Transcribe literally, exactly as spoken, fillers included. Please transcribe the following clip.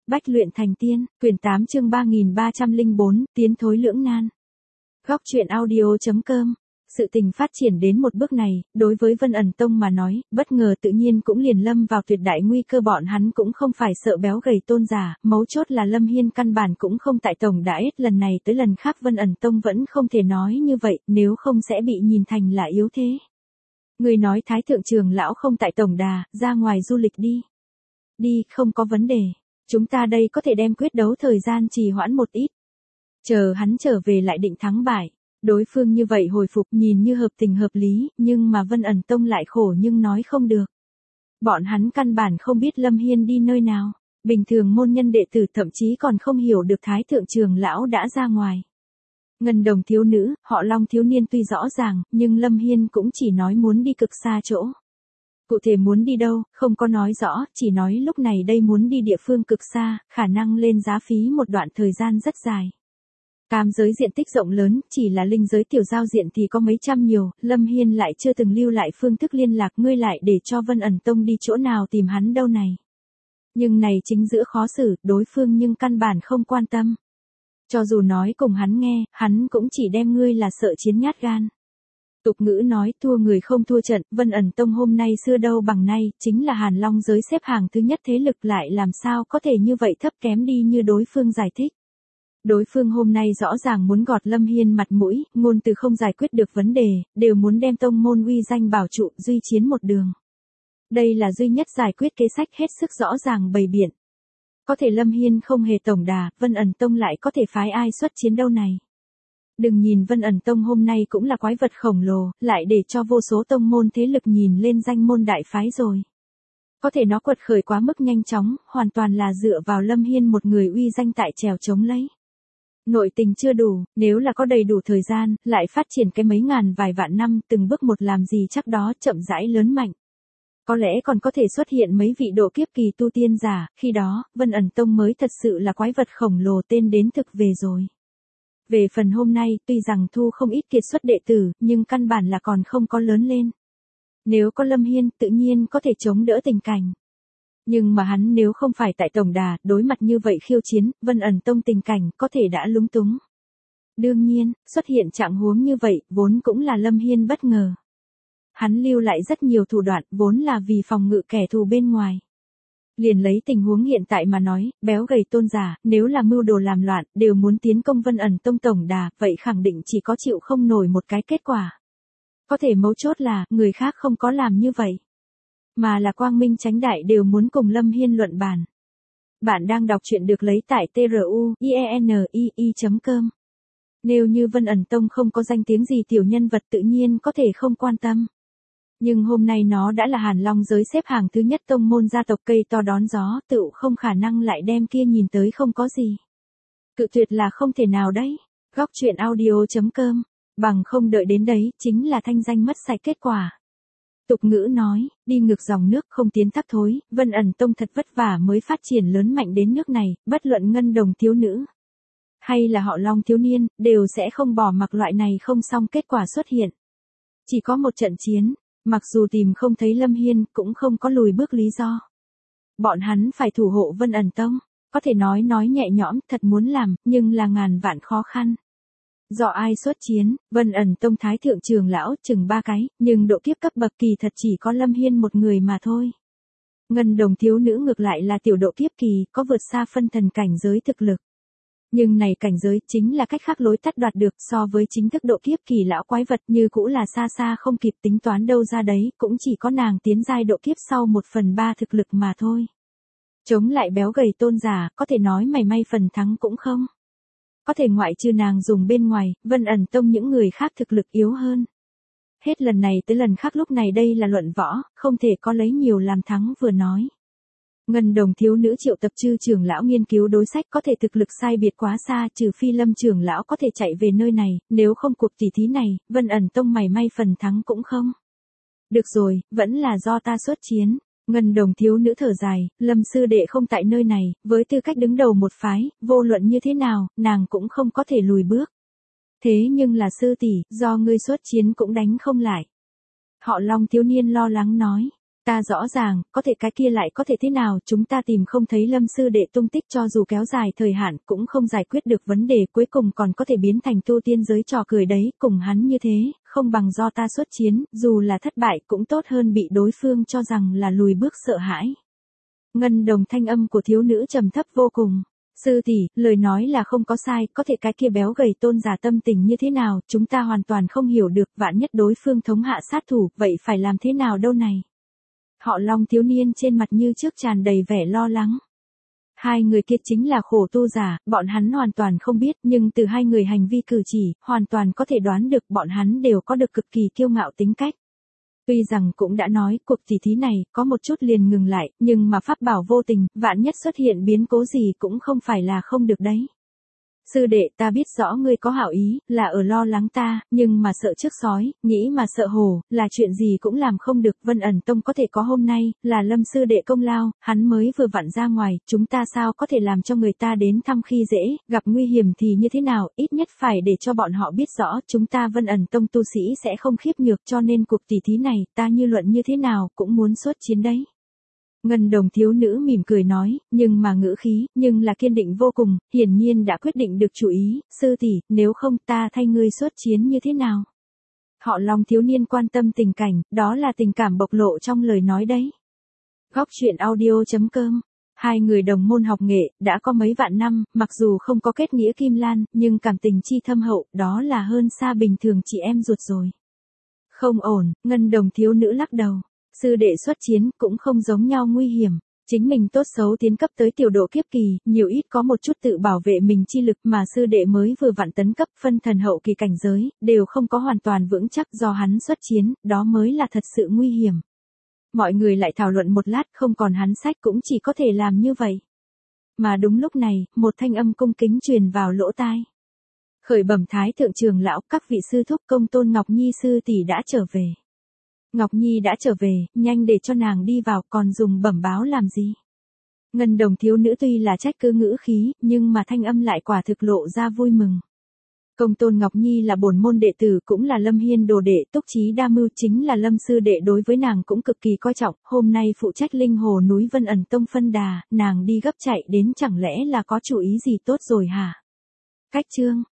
Bách luyện thành tiên, quyển tám chương ba nghìn ba trăm lẻ bốn, tiến thối lưỡng nan. Góc truyện audio chấm com. Sự tình phát triển đến một bước này, đối với Vân ẩn tông mà nói, bất ngờ tự nhiên cũng liền lâm vào tuyệt đại nguy cơ. Bọn hắn cũng không phải sợ béo gầy tôn giả, mấu chốt là Lâm Hiên căn bản cũng không tại tổng đãi, lần này tới lần khác Vân ẩn tông vẫn không thể nói như vậy, nếu không sẽ bị nhìn thành là yếu thế. Người nói Thái thượng trưởng lão không tại tổng đà, ra ngoài du lịch đi. Đi, không có vấn đề. Chúng ta đây có thể đem quyết đấu thời gian trì hoãn một ít. Chờ hắn trở về lại định thắng bại. Đối phương như vậy hồi phục nhìn như hợp tình hợp lý, nhưng mà Vân ẩn tông lại khổ nhưng nói không được. Bọn hắn căn bản không biết Lâm Hiên đi nơi nào. Bình thường môn nhân đệ tử thậm chí còn không hiểu được Thái thượng trưởng lão đã ra ngoài. Ngân đồng thiếu nữ, họ Long thiếu niên tuy rõ ràng, nhưng Lâm Hiên cũng chỉ nói muốn đi cực xa chỗ. Cụ thể muốn đi đâu, không có nói rõ, chỉ nói lúc này đây muốn đi địa phương cực xa, khả năng lên giá phí một đoạn thời gian rất dài. Cam giới diện tích rộng lớn, chỉ là linh giới tiểu giao diện thì có mấy trăm nhiều, Lâm Hiên lại chưa từng lưu lại phương thức liên lạc, ngươi lại để cho Vân ẩn tông đi chỗ nào tìm hắn đâu này. Nhưng này chính giữa khó xử, đối phương nhưng căn bản không quan tâm. Cho dù nói cùng hắn nghe, hắn cũng chỉ đem ngươi là sợ chiến nhát gan. Tục ngữ nói thua người không thua trận, Vân ẩn tông hôm nay xưa đâu bằng nay, chính là Hàn Long giới xếp hàng thứ nhất thế lực, lại làm sao có thể như vậy thấp kém đi như đối phương giải thích. Đối phương hôm nay rõ ràng muốn gọt Lâm Hiên mặt mũi, ngôn từ không giải quyết được vấn đề, đều muốn đem tông môn uy danh bảo trụ, duy chiến một đường. Đây là duy nhất giải quyết kế sách hết sức rõ ràng bày biện. Có thể Lâm Hiên không hề tổng đà, Vân ẩn tông lại có thể phái ai xuất chiến đâu này. Đừng nhìn Vân ẩn tông hôm nay cũng là quái vật khổng lồ, lại để cho vô số tông môn thế lực nhìn lên danh môn đại phái rồi. Có thể nó quật khởi quá mức nhanh chóng, hoàn toàn là dựa vào Lâm Hiên một người uy danh tại trèo chống lấy. Nội tình chưa đủ, nếu là có đầy đủ thời gian, lại phát triển cái mấy ngàn vài vạn năm, từng bước một làm gì chắc đó chậm rãi lớn mạnh. Có lẽ còn có thể xuất hiện mấy vị độ kiếp kỳ tu tiên giả, khi đó, Vân ẩn tông mới thật sự là quái vật khổng lồ tên đến thực về rồi. Về phần hôm nay, tuy rằng thu không ít kiệt xuất đệ tử, nhưng căn bản là còn không có lớn lên. Nếu có Lâm Hiên, tự nhiên có thể chống đỡ tình cảnh. Nhưng mà hắn nếu không phải tại tổng đà, đối mặt như vậy khiêu chiến, Vân ẩn tông tình cảnh có thể đã lúng túng. Đương nhiên, xuất hiện trạng huống như vậy, vốn cũng là Lâm Hiên bất ngờ. Hắn lưu lại rất nhiều thủ đoạn, vốn là vì phòng ngự kẻ thù bên ngoài. Liền lấy tình huống hiện tại mà nói, béo gầy tôn giả, nếu là mưu đồ làm loạn, đều muốn tiến công Vân ẩn tông tổng đà, vậy khẳng định chỉ có chịu không nổi một cái kết quả. Có thể mấu chốt là, người khác không có làm như vậy. Mà là quang minh chánh đại đều muốn cùng Lâm Hiên luận bàn. Bạn đang đọc truyện được lấy tại tê rờ u i e n i i chấm com. Nếu như Vân ẩn tông không có danh tiếng gì tiểu nhân vật tự nhiên có thể không quan tâm. Nhưng hôm nay nó đã là Hàn Long giới xếp hàng thứ nhất tông môn gia tộc cây to đón gió, tựu không khả năng lại đem kia nhìn tới không có gì. Cự tuyệt là không thể nào đấy. Góc truyện audio chấm com. Bằng không đợi đến đấy, chính là thanh danh mất sạch kết quả. Tục ngữ nói, đi ngược dòng nước không tiến tắc thối, Vân ẩn tông thật vất vả mới phát triển lớn mạnh đến nước này, bất luận ngân đồng thiếu nữ. Hay là họ Long thiếu niên, đều sẽ không bỏ mặc loại này không xong kết quả xuất hiện. Chỉ có một trận chiến. Mặc dù tìm không thấy Lâm Hiên, cũng không có lùi bước lý do. Bọn hắn phải thủ hộ Vân ẩn tông, có thể nói nói nhẹ nhõm, thật muốn làm, nhưng là ngàn vạn khó khăn. Do ai xuất chiến, Vân ẩn tông thái thượng trưởng lão chừng ba cái, nhưng độ kiếp cấp bậc kỳ thật chỉ có Lâm Hiên một người mà thôi. Ngân đồng thiếu nữ ngược lại là tiểu độ kiếp kỳ, có vượt xa phân thần cảnh giới thực lực. Nhưng này cảnh giới chính là cách khác lối tắt đoạt được, so với chính thức độ kiếp kỳ lão quái vật như cũ là xa xa không kịp tính toán đâu ra đấy, cũng chỉ có nàng tiến giai độ kiếp sau một phần ba thực lực mà thôi. Chống lại béo gầy tôn giả, có thể nói mảy may phần thắng cũng không. Có thể ngoại trừ nàng dùng bên ngoài, Vân ẩn tông những người khác thực lực yếu hơn. Hết lần này tới lần khác lúc này đây là luận võ, không thể có lấy nhiều làm thắng vừa nói. Ngân đồng thiếu nữ triệu tập chư trưởng lão nghiên cứu đối sách, có thể thực lực sai biệt quá xa, trừ phi Lâm trưởng lão có thể chạy về nơi này, nếu không cuộc tỉ thí này, Vân ẩn tông mảy may phần thắng cũng không. Được rồi, vẫn là do ta xuất chiến. Ngân đồng thiếu nữ thở dài, Lâm sư đệ không tại nơi này, với tư cách đứng đầu một phái, vô luận như thế nào, nàng cũng không có thể lùi bước. Thế nhưng là sư tỷ, do ngươi xuất chiến cũng đánh không lại. Họ Long thiếu niên lo lắng nói. Ta rõ ràng, có thể cái kia lại có thể thế nào, chúng ta tìm không thấy Lâm sư đệ tung tích cho dù kéo dài thời hạn cũng không giải quyết được vấn đề, cuối cùng còn có thể biến thành tu tiên giới trò cười đấy, cùng hắn như thế, không bằng do ta xuất chiến, dù là thất bại cũng tốt hơn bị đối phương cho rằng là lùi bước sợ hãi. Ngân Đồng thanh âm của thiếu nữ trầm thấp vô cùng. Sư tỷ, lời nói là không có sai, có thể cái kia béo gầy tôn giả tâm tình như thế nào, chúng ta hoàn toàn không hiểu được, vạn nhất đối phương thống hạ sát thủ, vậy phải làm thế nào đâu này? Họ Long thiếu niên trên mặt như trước tràn đầy vẻ lo lắng. Hai người kia chính là khổ tu giả, bọn hắn hoàn toàn không biết, nhưng từ hai người hành vi cử chỉ, hoàn toàn có thể đoán được bọn hắn đều có được cực kỳ kiêu ngạo tính cách. Tuy rằng cũng đã nói, cuộc tỉ thí này, có một chút liền ngừng lại, nhưng mà pháp bảo vô tình, vạn nhất xuất hiện biến cố gì cũng không phải là không được đấy. Sư đệ, ta biết rõ ngươi có hảo ý, là ở lo lắng ta, nhưng mà sợ trước sói, nghĩ mà sợ hổ, là chuyện gì cũng làm không được. Vân ẩn tông có thể có hôm nay, là Lâm sư đệ công lao, hắn mới vừa vặn ra ngoài, chúng ta sao có thể làm cho người ta đến thăm khi dễ, gặp nguy hiểm thì như thế nào, ít nhất phải để cho bọn họ biết rõ, chúng ta Vân ẩn tông tu sĩ sẽ không khiếp nhược, cho nên cuộc tỉ thí này, ta như luận như thế nào, cũng muốn xuất chiến đấy. Ngân Đồng thiếu nữ mỉm cười nói, nhưng mà ngữ khí, nhưng là kiên định vô cùng, hiển nhiên đã quyết định được chủ ý, sư tỷ, nếu không ta thay ngươi xuất chiến như thế nào? Họ Long thiếu niên quan tâm tình cảnh, đó là tình cảm bộc lộ trong lời nói đấy. Góc truyện audio chấm com. Hai người đồng môn học nghệ, đã có mấy vạn năm, mặc dù không có kết nghĩa kim lan, nhưng cảm tình chi thâm hậu, đó là hơn xa bình thường chị em ruột rồi. Không ổn, Ngân Đồng thiếu nữ lắc đầu. Sư đệ xuất chiến cũng không giống nhau nguy hiểm, chính mình tốt xấu tiến cấp tới tiểu độ kiếp kỳ, nhiều ít có một chút tự bảo vệ mình chi lực mà sư đệ mới vừa vặn tấn cấp phân thần hậu kỳ cảnh giới, đều không có hoàn toàn vững chắc do hắn xuất chiến, đó mới là thật sự nguy hiểm. Mọi người lại thảo luận một lát không còn hắn sách cũng chỉ có thể làm như vậy. Mà đúng lúc này, một thanh âm cung kính truyền vào lỗ tai. Khởi bẩm Thái thượng trưởng lão, các vị sư thúc Công Tôn Ngọc Nhi sư tỷ đã trở về. Ngọc Nhi đã trở về, nhanh để cho nàng đi vào, còn dùng bẩm báo làm gì? Ngân Đồng thiếu nữ tuy là trách cứ ngữ khí, nhưng mà thanh âm lại quả thực lộ ra vui mừng. Công Tôn Ngọc Nhi là bổn môn đệ tử, cũng là Lâm Hiên đồ đệ, túc trí đa mưu, chính là Lâm sư đệ đối với nàng cũng cực kỳ coi trọng, hôm nay phụ trách linh hồ núi Vân ẩn tông phân đà, nàng đi gấp chạy đến chẳng lẽ là có chủ ý gì tốt rồi hả? Cách chương